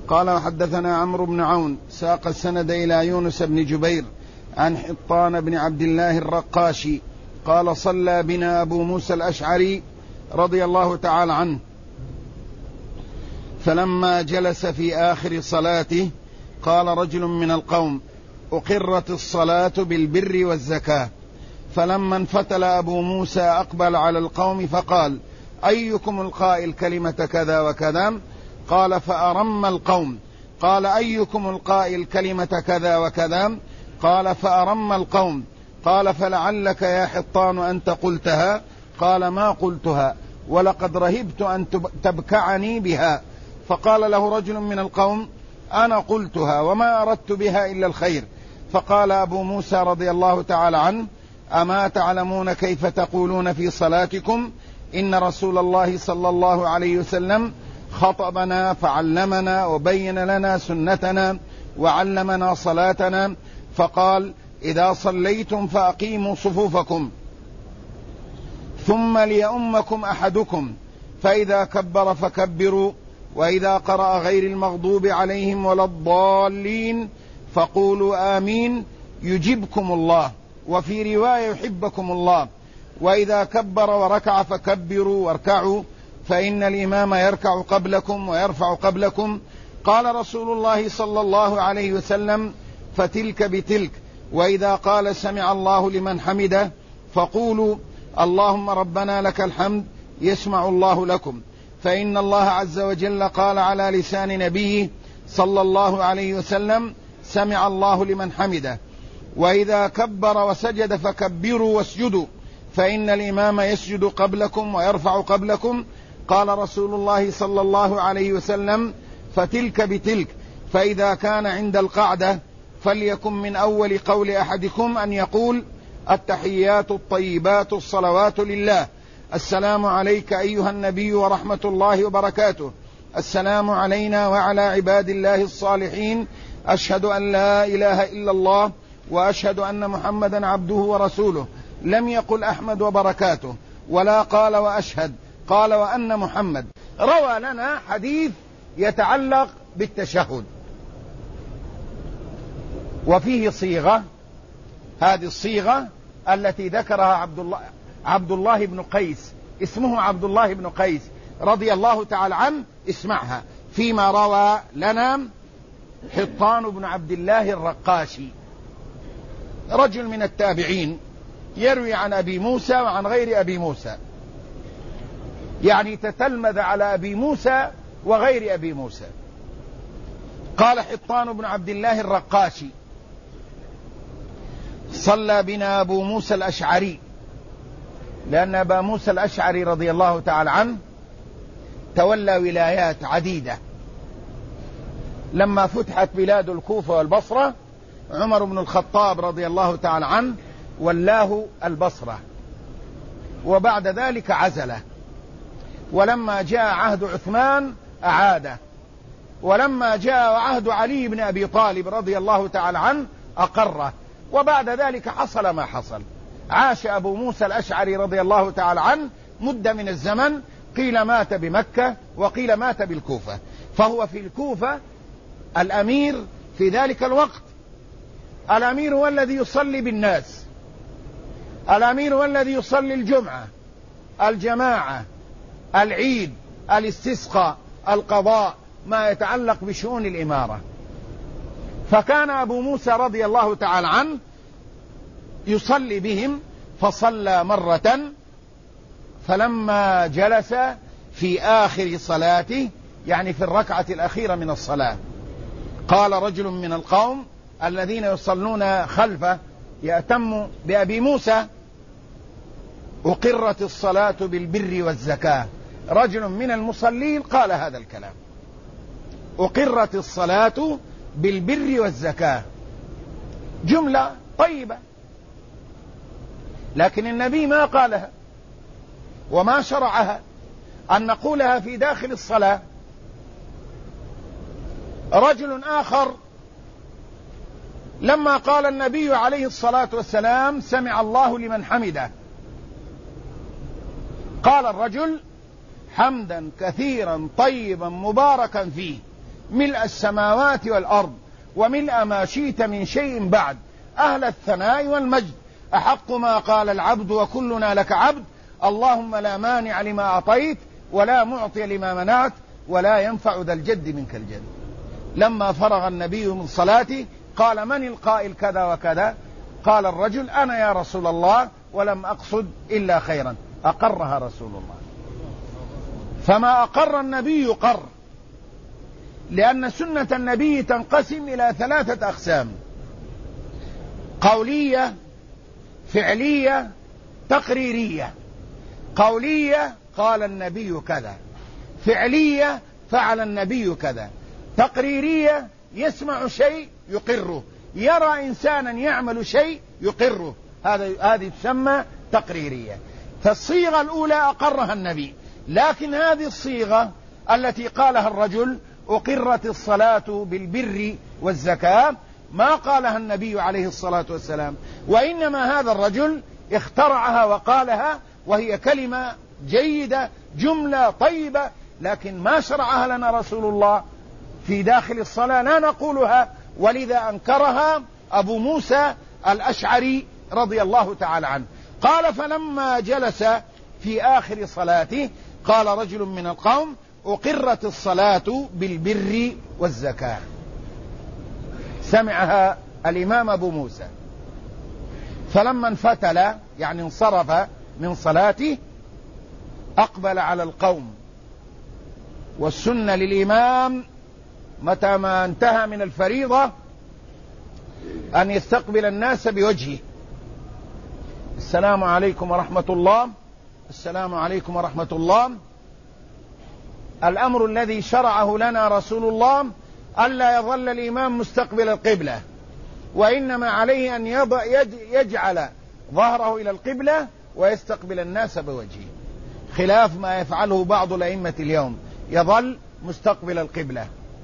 قال وحدثنا عمرو بن عون ساق السند إلى يونس بن جبير عن حطان بن عبد الله الرقاشي قال صلى بنا أبو موسى الأشعري رضي الله تعالى عنه، فلما جلس في آخر صلاته قال رجل من القوم: أقرت الصلاة بالبر والزكاة. فلما انفتل أبو موسى أقبل على القوم فقال: أيكم القائل كلمة كذا وكذا؟ قال فأرم القوم. قال: أيكم القائل كلمة كذا وكذا؟ قال فأرم القوم. قال: فلعلك يا حطان أنت قلتها؟ قال: ما قلتها، ولقد رهبت أن تبكعني بها. فقال له رجل من القوم: أنا قلتها وما أردت بها إلا الخير. فقال أبو موسى رضي الله تعالى عنه: أما تعلمون كيف تقولون في صلاتكم؟ إن رسول الله صلى الله عليه وسلم خطبنا فعلمنا وبين لنا سنتنا وعلمنا صلاتنا، فقال: إذا صليتم فأقيموا صفوفكم ثم ليؤمكم أحدكم، فإذا كبر فكبروا، وإذا قرأ غير المغضوب عليهم ولا الضالين فقولوا آمين يجبكم الله، وفي رواية يحبكم الله. وإذا كبر وركع فكبروا واركعوا، فإن الإمام يركع قبلكم ويرفع قبلكم. قال رسول الله صلى الله عليه وسلم: فتلك بتلك. وإذا قال سمع الله لمن حمده فقولوا اللهم ربنا لك الحمد يسمع الله لكم، فإن الله عز وجل قال على لسان نبيه صلى الله عليه وسلم: سمع الله لمن حمده. وإذا كبر وسجد فكبروا واسجدوا، فإن الإمام يسجد قبلكم ويرفع قبلكم. قال رسول الله صلى الله عليه وسلم: فتلك بتلك. فإذا كان عند القعدة فليكن من أول قول أحدكم أن يقول: التحيات الطيبات الصلوات لله، السلام عليك أيها النبي ورحمة الله وبركاته، السلام علينا وعلى عباد الله الصالحين، أشهد أن لا إله إلا الله وأشهد أن محمدا عبده ورسوله. لم يقل أحمد وبركاته ولا قال وأشهد، قال وأن محمد. روى لنا حديث يتعلق بالتشهد وفيه صيغة، هذه الصيغة التي ذكرها عبد الله بن قيس، اسمه عبد الله بن قيس رضي الله تعالى عنه، اسمعها فيما روى لنا حطان بن عبد الله الرقاشي، رجل من التابعين، يروي عن أبي موسى وعن غير أبي موسى، يعني تتلمذ على أبي موسى وغير أبي موسى. قال حطان بن عبد الله الرقاشي: صلى بنا أبو موسى الأشعري، لأن أبا موسى الأشعري رضي الله تعالى عنه تولى ولايات عديدة. لما فتحت بلاد الكوفة والبصرة عمر بن الخطاب رضي الله تعالى عنه ولاه البصرة، وبعد ذلك عزله، ولما جاء عهد عثمان أعاده، ولما جاء عهد علي بن أبي طالب رضي الله تعالى عنه أقره، وبعد ذلك حصل ما حصل. عاش أبو موسى الأشعري رضي الله تعالى عنه مدة من الزمن، قيل مات بمكة وقيل مات بالكوفة، فهو في الكوفة الأمير في ذلك الوقت. الأمير هو الذي يصلي بالناس، الأمير هو الذي يصلي الجمعة، الجماعة، العيد، الاستسقاء، القضاء، ما يتعلق بشؤون الإمارة. فكان أبو موسى رضي الله تعالى عنه يصلي بهم، فصلى مرة، فلما جلس في آخر صلاته، يعني في الركعة الأخيرة من الصلاة، قال رجل من القوم الذين يصلون خلفه يأتم بأبي موسى: أقرت الصلاة بالبر والزكاة. رجل من المصلين قال هذا الكلام: أقرت الصلاة بالبر والزكاة، جملة طيبة، لكن النبي ما قالها وما شرعها أن نقولها في داخل الصلاة. رجل آخر لما قال النبي عليه الصلاة والسلام: سمع الله لمن حمده، قال الرجل: حمدا كثيرا طيبا مباركا فيه، ملء السماوات والأرض وملء ما شئت من شيء بعد، أهل الثناء والمجد. أحق ما قال العبد وكلنا لك عبد، اللهم لا مانع لما أعطيت ولا معطي لما منعت ولا ينفع ذا الجد منك الجد. لما فرغ النبي من صلاته قال: من القائل كذا وكذا؟ قال الرجل: أنا يا رسول الله، ولم أقصد إلا خيرا. أقرها رسول الله. فما أقر النبي يقر، لأن سنة النبي تنقسم إلى 3 أقسام: قولية، فعلية، تقريرية. قولية: قال النبي كذا. فعلية: فعل النبي كذا. تقريرية: يسمع شيء يقره، يرى إنسانا يعمل شيء يقره، هذه تسمى تقريرية. فالصيغة الأولى أقرها النبي، لكن هذه الصيغة التي قالها الرجل: أقرت الصلاة بالبر والزكاة، ما قالها النبي عليه الصلاة والسلام، وإنما هذا الرجل اخترعها وقالها، وهي كلمة جيدة، جملة طيبة، لكن ما شرعها لنا رسول الله في داخل الصلاة، لا نقولها، ولذا أنكرها أبو موسى الأشعري رضي الله تعالى عنه. قال: فلما جلس في آخر صلاته قال رجل من القوم: أقرت الصلاة بالبر والزكاة. سمعها الإمام أبو موسى، فلما انفتل يعني انصرف من صلاته أقبل على القوم. والسنة للإمام متى ما انتهى من الفريضة أن يستقبل الناس بوجهه: السلام عليكم ورحمة الله، السلام عليكم ورحمة الله. الأمر الذي شرعه لنا رسول الله ألا يظل الإمام مستقبل القبلة، وإنما عليه أن يجعل ظهره إلى القبلة ويستقبل الناس بوجهه، خلاف ما يفعله بعض الأئمة اليوم، يظل مستقبل القبلة.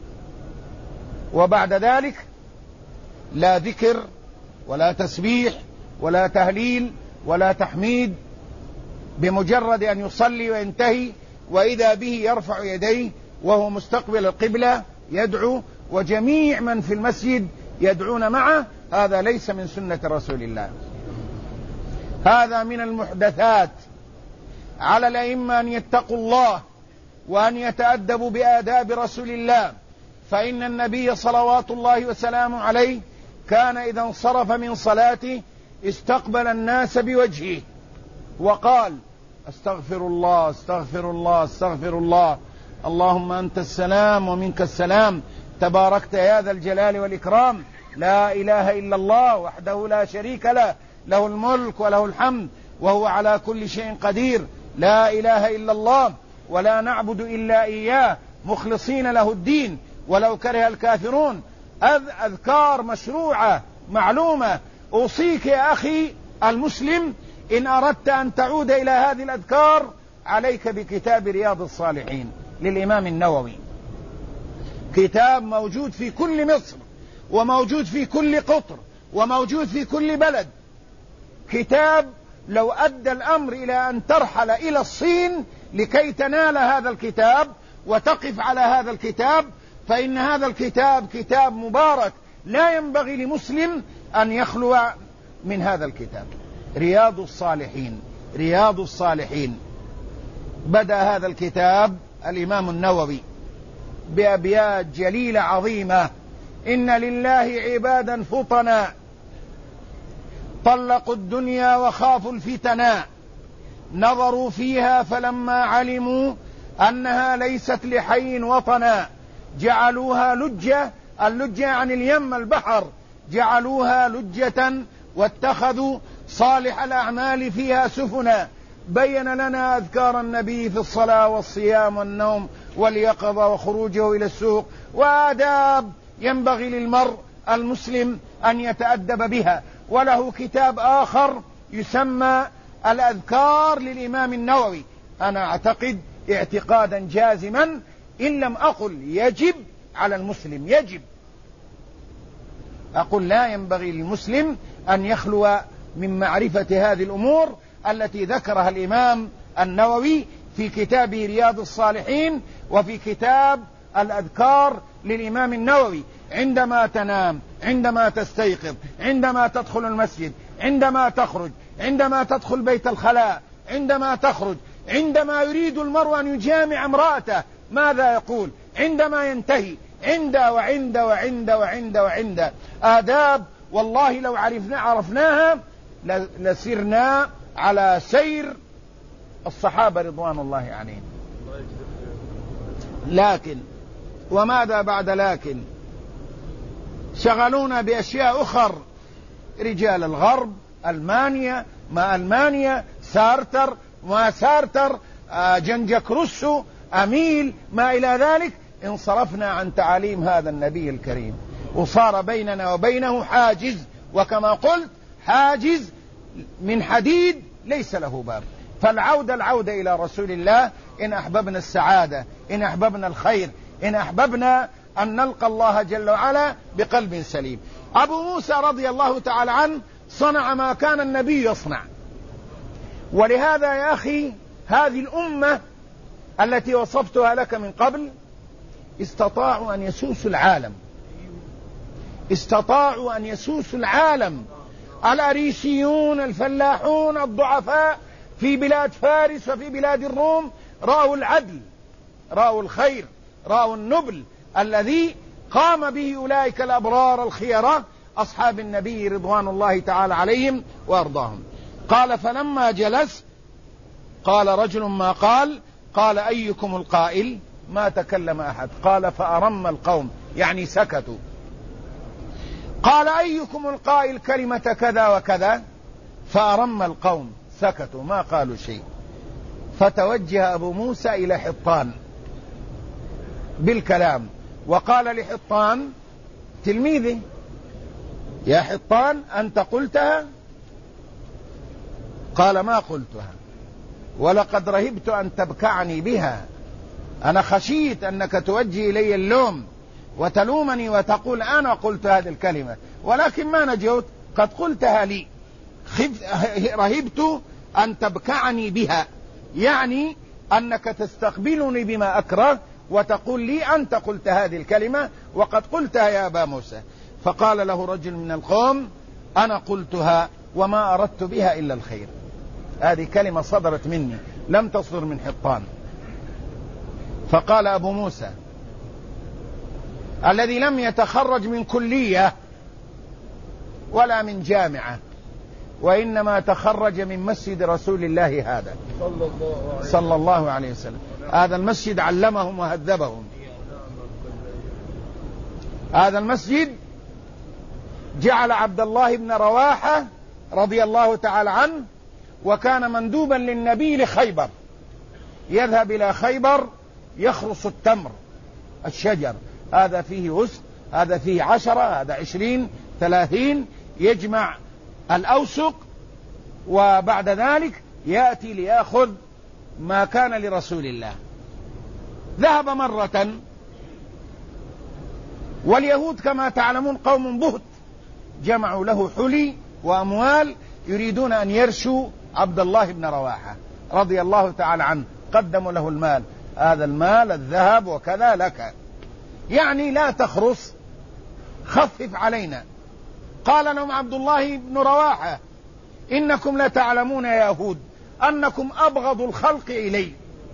وبعد ذلك لا ذكر ولا تسبيح ولا تهليل ولا تحميد، بمجرد أن يصلي وينتهي وإذا به يرفع يديه وهو مستقبل القبلة يدعو، وجميع من في المسجد يدعون معه. هذا ليس من سنة رسول الله، هذا من المحدثات. على الأئمة أن يتقوا الله وأن يتأدبوا بآداب رسول الله، فإن النبي صلوات الله وسلامه عليه كان إذا انصرف من صلاته استقبل الناس بوجهه وقال: استغفر الله استغفر الله استغفر الله، اللهم أنت السلام ومنك السلام، تباركت يا ذا الجلال والإكرام، لا إله إلا الله وحده لا شريك له، له الملك وله الحمد وهو على كل شيء قدير، لا إله إلا الله ولا نعبد إلا إياه مخلصين له الدين ولو كره الكافرون. أذكار مشروعة معلومة. أوصيك يا أخي المسلم إن أردت أن تعود إلى هذه الأذكار عليك بكتاب رياض الصالحين للإمام النووي، كتاب موجود في كل مصر وموجود في كل قطر وموجود في كل بلد. كتاب لو أدى الأمر إلى أن ترحل إلى الصين لكي تنال هذا الكتاب وتقف على هذا الكتاب، فإن هذا الكتاب كتاب مبارك، لا ينبغي لمسلم أن يخلو من هذا الكتاب. رياض الصالحين، رياض الصالحين. بدأ هذا الكتاب الإمام النووي بأبيات جليلة عظيمة: إن لله عبادا فطنا طلقوا الدنيا وخافوا الفتنا، نظروا فيها فلما علموا أنها ليست لحي وطنا، جعلوها لجة، اللجة عن اليم البحر، جعلوها لجة واتخذوا صالح الأعمال فيها سفنا. بين لنا أذكار النبي في الصلاة والصيام والنوم واليقظة وخروجه إلى السوق، وآداب ينبغي للمرء المسلم أن يتأدب بها. وله كتاب آخر يسمى الأذكار للإمام النووي. أنا أعتقد اعتقادا جازما، إن لم أقل يجب على المسلم، يجب أقول لا ينبغي للمسلم أن يخلو من معرفة هذه الأمور التي ذكرها الإمام النووي في كتابه رياض الصالحين وفي كتاب الأذكار للإمام النووي عندما تنام، عندما تستيقظ، عندما تدخل المسجد، عندما تخرج، عندما تدخل بيت الخلاء، عندما تخرج، عندما يريد المرء أن يجامع امرأته ماذا يقول، عندما ينتهي، عند آداب والله لو عرفناها لسرنا على سير الصحابة رضوان الله عليهم. لكن وماذا بعد لكن؟ شغلونا بأشياء أخر، رجال الغرب، ألمانيا ما ألمانيا، سارتر ما سارتر، جنجك روسو، أميل ما إلى ذلك. انصرفنا عن تعاليم هذا النبي الكريم وصار بيننا وبينه حاجز، وكما قلت حاجز من حديد ليس له باب. العودة إلى رسول الله إن أحببنا السعادة، إن أحببنا الخير، إن أحببنا أن نلقى الله جل وعلا بقلب سليم. أبو موسى رضي الله تعالى عنه صنع ما كان النبي يصنع. ولهذا يا أخي هذه الأمة التي وصفتها لك من قبل استطاعوا أن يسوسوا العالم. الأريسيون الفلاحون الضعفاء في بلاد فارس وفي بلاد الروم رأوا العدل، رأوا الخير، رأوا النبل الذي قام به أولئك الأبرار الخيرة أصحاب النبي رضوان الله تعالى عليهم وأرضاهم. قال فلما جلس قال رجل ما قال أيكم القائل؟ ما تكلم أحد. قال فأرم القوم يعني سكتوا. قال أيكم القائل كلمة كذا وكذا؟ فأرم القوم سكتوا ما قالوا شيء. فتوجه أبو موسى إلى حطان بالكلام وقال لحطان تلميذه يا حطان أنت قلتها؟ قال ما قلتها ولقد رهبت أن تبكعني بها. أنا خشيت أنك توجه إلي اللوم وتلومني وتقول أنا قلت هذه الكلمة، ولكن ما نجوت قد قلتها لي. رهبت أن تبكعني بها، يعني أنك تستقبلني بما أكره وتقول لي أنت قلت هذه الكلمة وقد قلتها يا أبا موسى. فقال له رجل من القوم أنا قلتها وما أردت بها إلا الخير. هذه كلمة صدرت مني لم تصدر من حطان. فقال أبو موسى الذي لم يتخرج من كلية ولا من جامعة وإنما تخرج من مسجد رسول الله هذا صلى الله عليه وسلم، هذا المسجد علمهم وهذبهم. هذا المسجد جعل عبد الله بن رواحة رضي الله تعالى عنه وكان مندوبا للنبي لخيبر، يذهب إلى خيبر يخرص التمر الشجر، هذا فيه وسق، هذا فيه 10، هذا 20 30، يجمع الأوسق وبعد ذلك يأتي ليأخذ ما كان لرسول الله. ذهب مرة، واليهود كما تعلمون قوم بهت، جمعوا له حلي وأموال يريدون أن يرشوا عبد الله بن رواحة رضي الله تعالى عنه، قدموا له المال، هذا المال الذهب وكذا لك، يعني لا تخرص، خفف علينا. قال لهم عبد الله بن رواحة إنكم لتعلمون يا يهود أنكم أبغض الخلق إلي،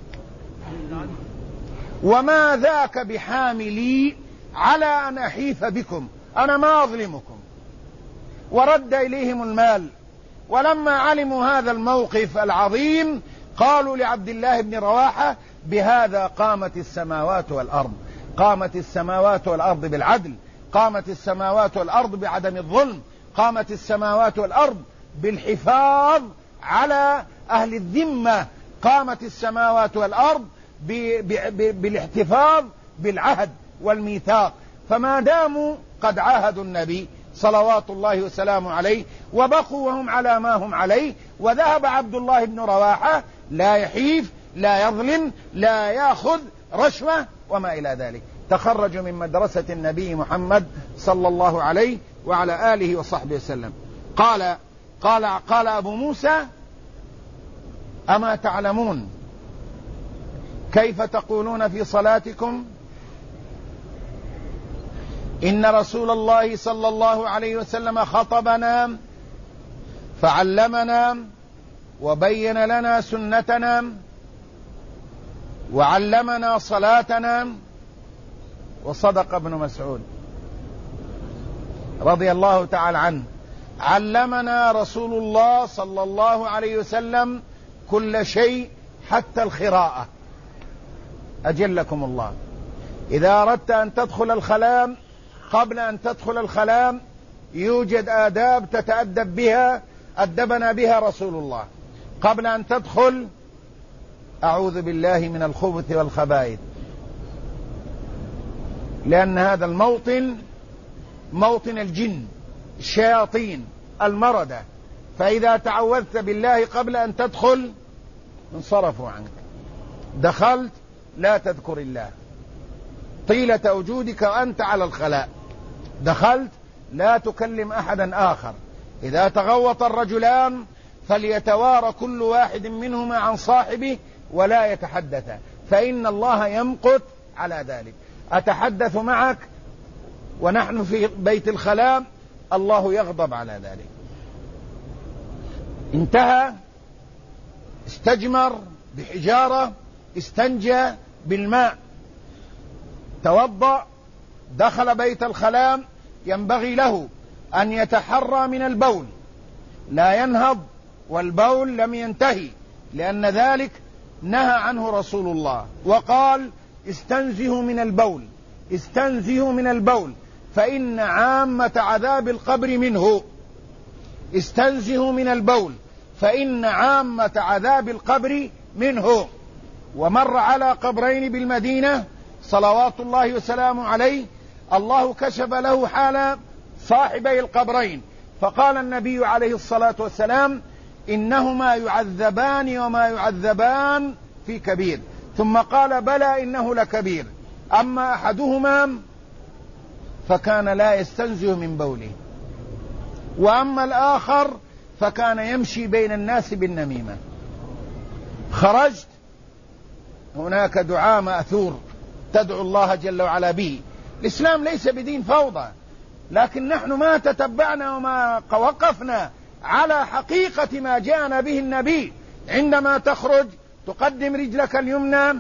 وما ذاك بحاملي على أن أحيف بكم، أنا ما أظلمكم. ورد إليهم المال. ولما علموا هذا الموقف العظيم قالوا لعبد الله بن رواحة بهذا قامت السماوات والأرض، قامت السماوات والأرض بالعدل، قامت السماوات والأرض بعدم الظلم، قامت السماوات والأرض بالحفاظ على أهل الذمة، قامت السماوات والأرض بالاحتفاظ بالعهد والميثاق. فما داموا قد عاهدوا النبي صلوات الله وسلامه عليه وبقوا وهم على ما هم عليه، وذهب عبد الله بن رواحة لا يحيف لا يظلم لا يأخذ رشوة وما إلى ذلك، تخرج من مدرسة النبي محمد صلى الله عليه وعلى آله وصحبه وسلم. قال أبو موسى أما تعلمون كيف تقولون في صلاتكم إن رسول الله صلى الله عليه وسلم خطبنا فعلمنا وبين لنا سنتنا وعلمنا صلاتنا. وصدق ابن مسعود رضي الله تعالى عنه: علمنا رسول الله صلى الله عليه وسلم كل شيء حتى الخراءة. أجلكم الله، إذا أردت أن تدخل الخلاء، قبل أن تدخل الخلاء يوجد آداب تتأدب بها، أدبنا بها رسول الله. قبل أن تدخل: أعوذ بالله من الخبث والخبائث، لأن هذا الموطن موطن الجن، الشياطين، المردة، فإذا تعوذت بالله قبل أن تدخل انصرفوا عنك. دخلت لا تذكر الله طيلة وجودك وأنت على الخلاء. دخلت لا تكلم أحدا آخر. إذا تغوط الرجلان فليتوارى كل واحد منهما عن صاحبه ولا يتحدث، فإن الله يمقت على ذلك. أتحدث معك ونحن في بيت الخلاء، الله يغضب على ذلك. انتهى، استجمر بحجارة، استنجى بالماء، توضأ، دخل بيت الخلاء، ينبغي له أن يتحرى من البول، لا ينهض والبول لم ينتهي، لأن ذلك نهى عنه رسول الله وقال: استنزهوا من البول، استنزهوا من البول فإن عامة عذاب القبر منه. استنزهوا من البول فإن عامة عذاب القبر منه. ومر على قبرين بالمدينة صلوات الله وسلامه عليه، الله كشف له حال صاحبي القبرين، فقال النبي عليه الصلاة والسلام: إنهما يعذبان وما يعذبان في كبير. ثم قال: بلى إنه لكبير، أما أحدهما فكان لا يستنزه من بوله، وأما الآخر فكان يمشي بين الناس بالنميمة. خرجت، هناك دعاء مأثور تدعو الله جل وعلا به. الإسلام ليس بدين فوضى، لكن نحن ما تتبعنا وما وقفنا على حقيقة ما جاءنا به النبي. عندما تخرج تقدم رجلك اليمنى،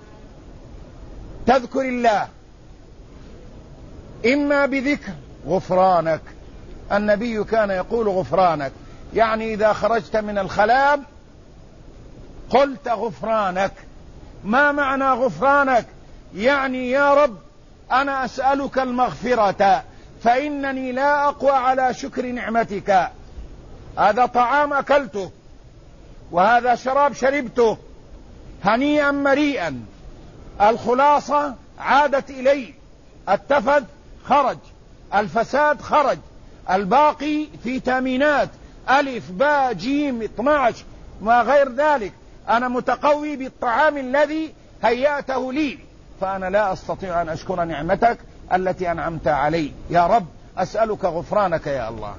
تذكر الله، إما بذكر غفرانك، النبي كان يقول غفرانك، يعني إذا خرجت من الخلاء قلت غفرانك. ما معنى غفرانك؟ يعني يا رب أنا أسألك المغفرة، فإنني لا أقوى على شكر نعمتك. هذا طعام أكلته، وهذا شراب شربته، هنيئا مريئا. الخلاصة عادت إلي، التفت خرج، الفساد خرج، الباقي في تامينات ألف باء جيم 12 ما غير ذلك. أنا متقوي بالطعام الذي هيأته لي، فأنا لا أستطيع أن أشكر نعمتك التي أنعمت علي. يا رب أسألك غفرانك يا الله.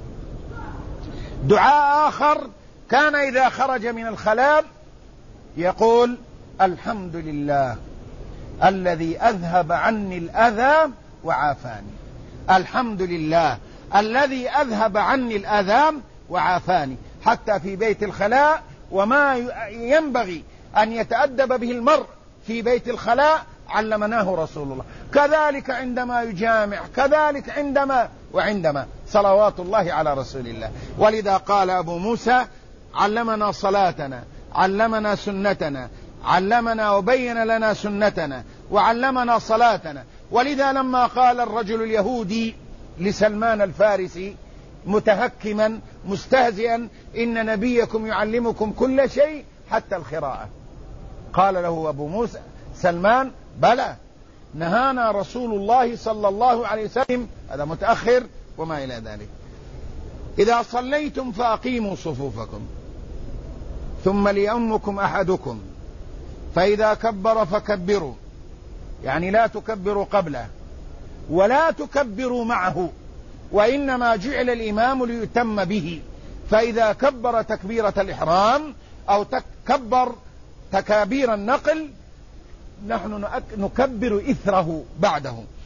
دعاء آخر، كان إذا خرج من الخلاء يقول: الحمد لله الذي أذهب عني الأذى وعافاني. الحمد لله الذي أذهب عني الأذى وعافاني. حتى في بيت الخلاء وما ينبغي أن يتأدب به المرء في بيت الخلاء علمناه رسول الله. كذلك عندما يجامع، كذلك عندما صلوات الله على رسول الله. ولذا قال أبو موسى: علمنا صلاتنا، علمنا سنتنا، علمنا وبين لنا سنتنا، وعلمنا صلاتنا. ولذا لما قال الرجل اليهودي لسلمان الفارسي متهكما مستهزئا: إن نبيكم يعلمكم كل شيء حتى الخراءة، قال له أبو موسى سلمان: بلى، نهانا رسول الله صلى الله عليه وسلم، هذا متأخر وما إلى ذلك. إذا صليتم فأقيموا صفوفكم، ثم ليؤمكم أحدكم، فإذا كبر فكبروا، يعني لا تكبروا قبله ولا تكبروا معه، وإنما جعل الإمام ليتم به. فإذا كبر تكبيرة الإحرام أو تكبر تكابير النقل، نحن نكبر إثره بعده.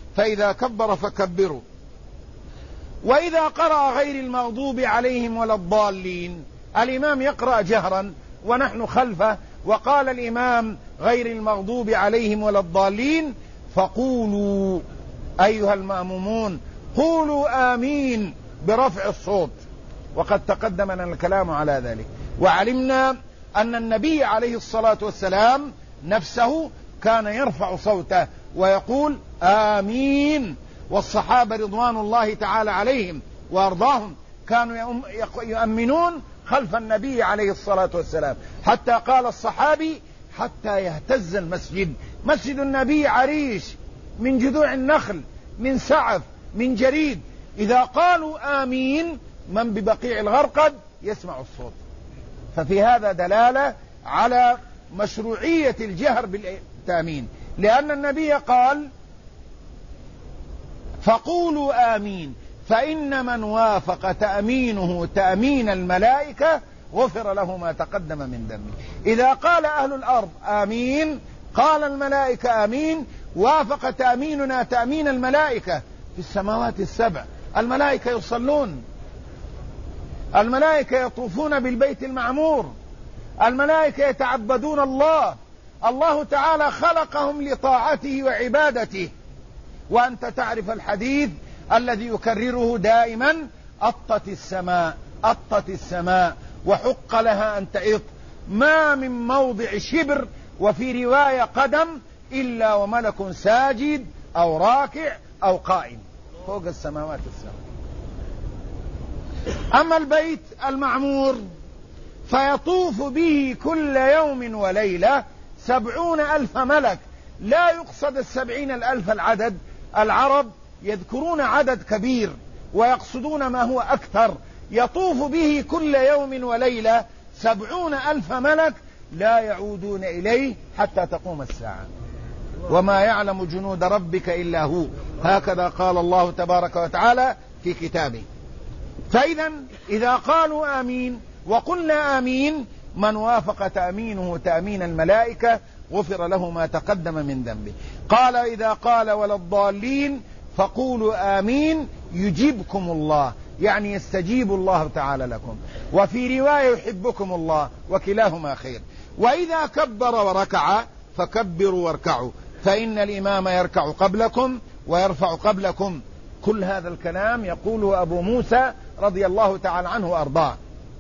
فإذا كبر فكبروا. وإذا قرأ غير المغضوب عليهم ولا الضالين، الإمام يقرأ جهرا ونحن خلفه، وقال الإمام غير المغضوب عليهم ولا الضالين، فقولوا أيها المأمومون قولوا آمين برفع الصوت، وقد تقدم لنا الكلام على ذلك. وعلمنا أن النبي عليه الصلاة والسلام نفسه كان يرفع صوته ويقول آمين، والصحابة رضوان الله تعالى عليهم وأرضاهم كانوا يؤمنون خلف النبي عليه الصلاة والسلام، حتى قال الصحابي حتى يهتز المسجد، مسجد النبي عريش من جذوع النخل، من سعف، من جريد، إذا قالوا آمين من ببقيع الغرقد يسمع الصوت. ففي هذا دلالة على مشروعية الجهر بالتأمين، لأن النبي قال فقولوا آمين، فإن من وافق تأمينه تأمين الملائكة غفر له ما تقدم من ذنبه. إذا قال أهل الأرض آمين قال الملائكة آمين، وافق تأميننا تأمين الملائكة. في السماوات السبع الملائكة يصلون، الملائكة يطوفون بالبيت المعمور، الملائكة يتعبدون الله، الله تعالى خلقهم لطاعته وعبادته. وأنت تعرف الحديث الذي يكرره دائما: أطت السماء أطت السماء وحق لها أن تعط، ما من موضع شبر، وفي رواية قدم، إلا وملك ساجد أو راكع أو قائم فوق السماوات السبع. أما البيت المعمور فيطوف به كل يوم وليلة 70,000 ملك، لا يقصد 70,000 العدد، العرب يذكرون عدد كبير ويقصدون ما هو أكثر. يطوف به كل يوم وليلة 70,000 ملك لا يعودون إليه حتى تقوم الساعة، وما يعلم جنود ربك إلا هو، هكذا قال الله تبارك وتعالى في كتابه. فإذا إذا قالوا آمين وقلنا آمين من وافق تأمينه تأمين الملائكة غفر له ما تقدم من ذنبه. قال إذا قال ولا الضالين فقولوا آمين يجيبكم الله، يعني يستجيب الله تعالى لكم، وفي رواية يحبكم الله، وكلاهما خير. وإذا كبر وركع فكبروا واركعوا، فإن الإمام يركع قبلكم ويرفع قبلكم. كل هذا الكلام يقوله أبو موسى رضي الله تعالى عنه وأرضاه.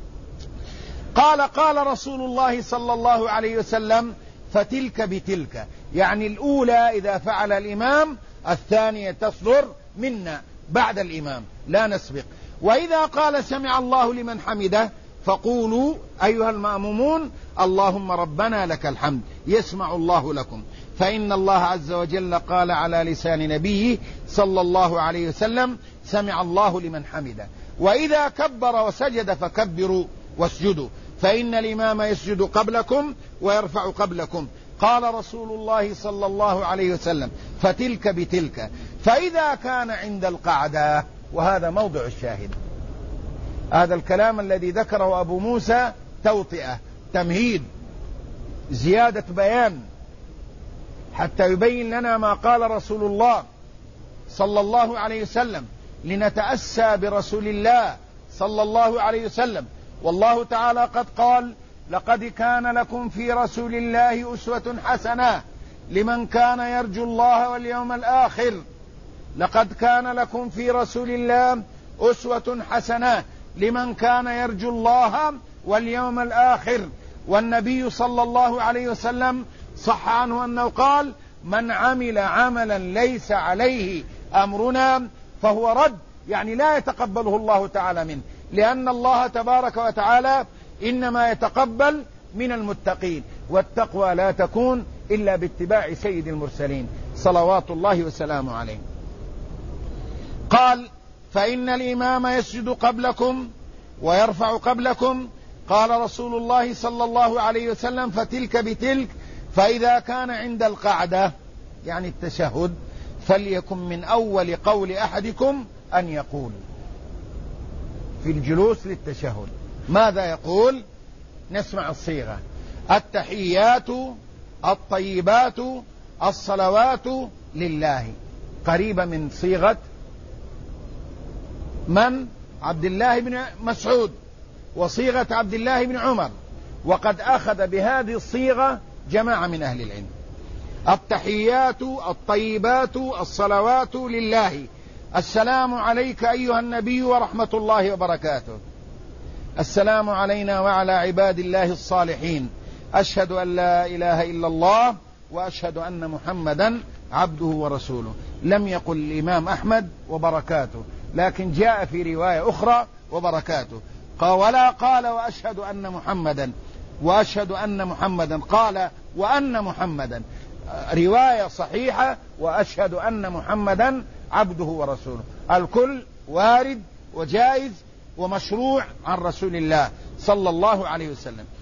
قال رسول الله صلى الله عليه وسلم فتلك بتلك، يعني الأولى إذا فعل الإمام، الثانية تصدر منا بعد الإمام لا نسبق. وإذا قال سمع الله لمن حمده فقولوا أيها المأمومون اللهم ربنا لك الحمد يسمع الله لكم، فإن الله عز وجل قال على لسان نبيه صلى الله عليه وسلم سمع الله لمن حمده. وإذا كبر وسجد فكبروا واسجدوا، فإن الإمام يسجد قبلكم ويرفع قبلكم. قال رسول الله صلى الله عليه وسلم فتلك بتلك. فإذا كان عند القعدة، وهذا موضع الشاهد، هذا الكلام الذي ذكره أبو موسى توطئة، تمهيد، زيادة بيان، حتى يبين لنا ما قال رسول الله صلى الله عليه وسلم، لنتأسى برسول الله صلى الله عليه وسلم. والله تعالى قد قال لقد كان لكم في رسول الله أسوة حسنة لمن كان يرجو الله واليوم الآخر. لقد كان لكم في رسول الله أسوة حسنة لمن كان يرجو الله واليوم الآخر. والنبي صلى الله عليه وسلم صح عنه أنه قال من عمل عملا ليس عليه أمرنا فهو رد، يعني لا يتقبله الله تعالى منه، لأن الله تبارك وتعالى إنما يتقبل من المتقين، والتقوى لا تكون إلا باتباع سيد المرسلين صلوات الله وسلامه عليه. قال فإن الإمام يسجد قبلكم ويرفع قبلكم. قال رسول الله صلى الله عليه وسلم فتلك بتلك. فإذا كان عند القعدة يعني التشهد فليكن من أول قول أحدكم أن يقول في الجلوس للتشهد. ماذا يقول؟ نسمع الصيغة: التحيات الطيبات الصلوات لله. قريبة من صيغة من؟ عبد الله بن مسعود وصيغة عبد الله بن عمر، وقد أخذ بهذه الصيغة جماعة من أهل العلم. التحيات الطيبات الصلوات لله، السلام عليك أيها النبي ورحمة الله وبركاته، السلام علينا وعلى عباد الله الصالحين، أشهد أن لا إله إلا الله وأشهد أن محمدا عبده ورسوله. لم يقل الإمام أحمد وبركاته، لكن جاء في رواية أخرى وبركاته، ولا قال وأشهد أن محمدا، قال وأن محمدا. رواية صحيحة وأشهد أن محمدا عبده ورسوله. الكل وارد وجائز ومشروع عن رسول الله صلى الله عليه وسلم.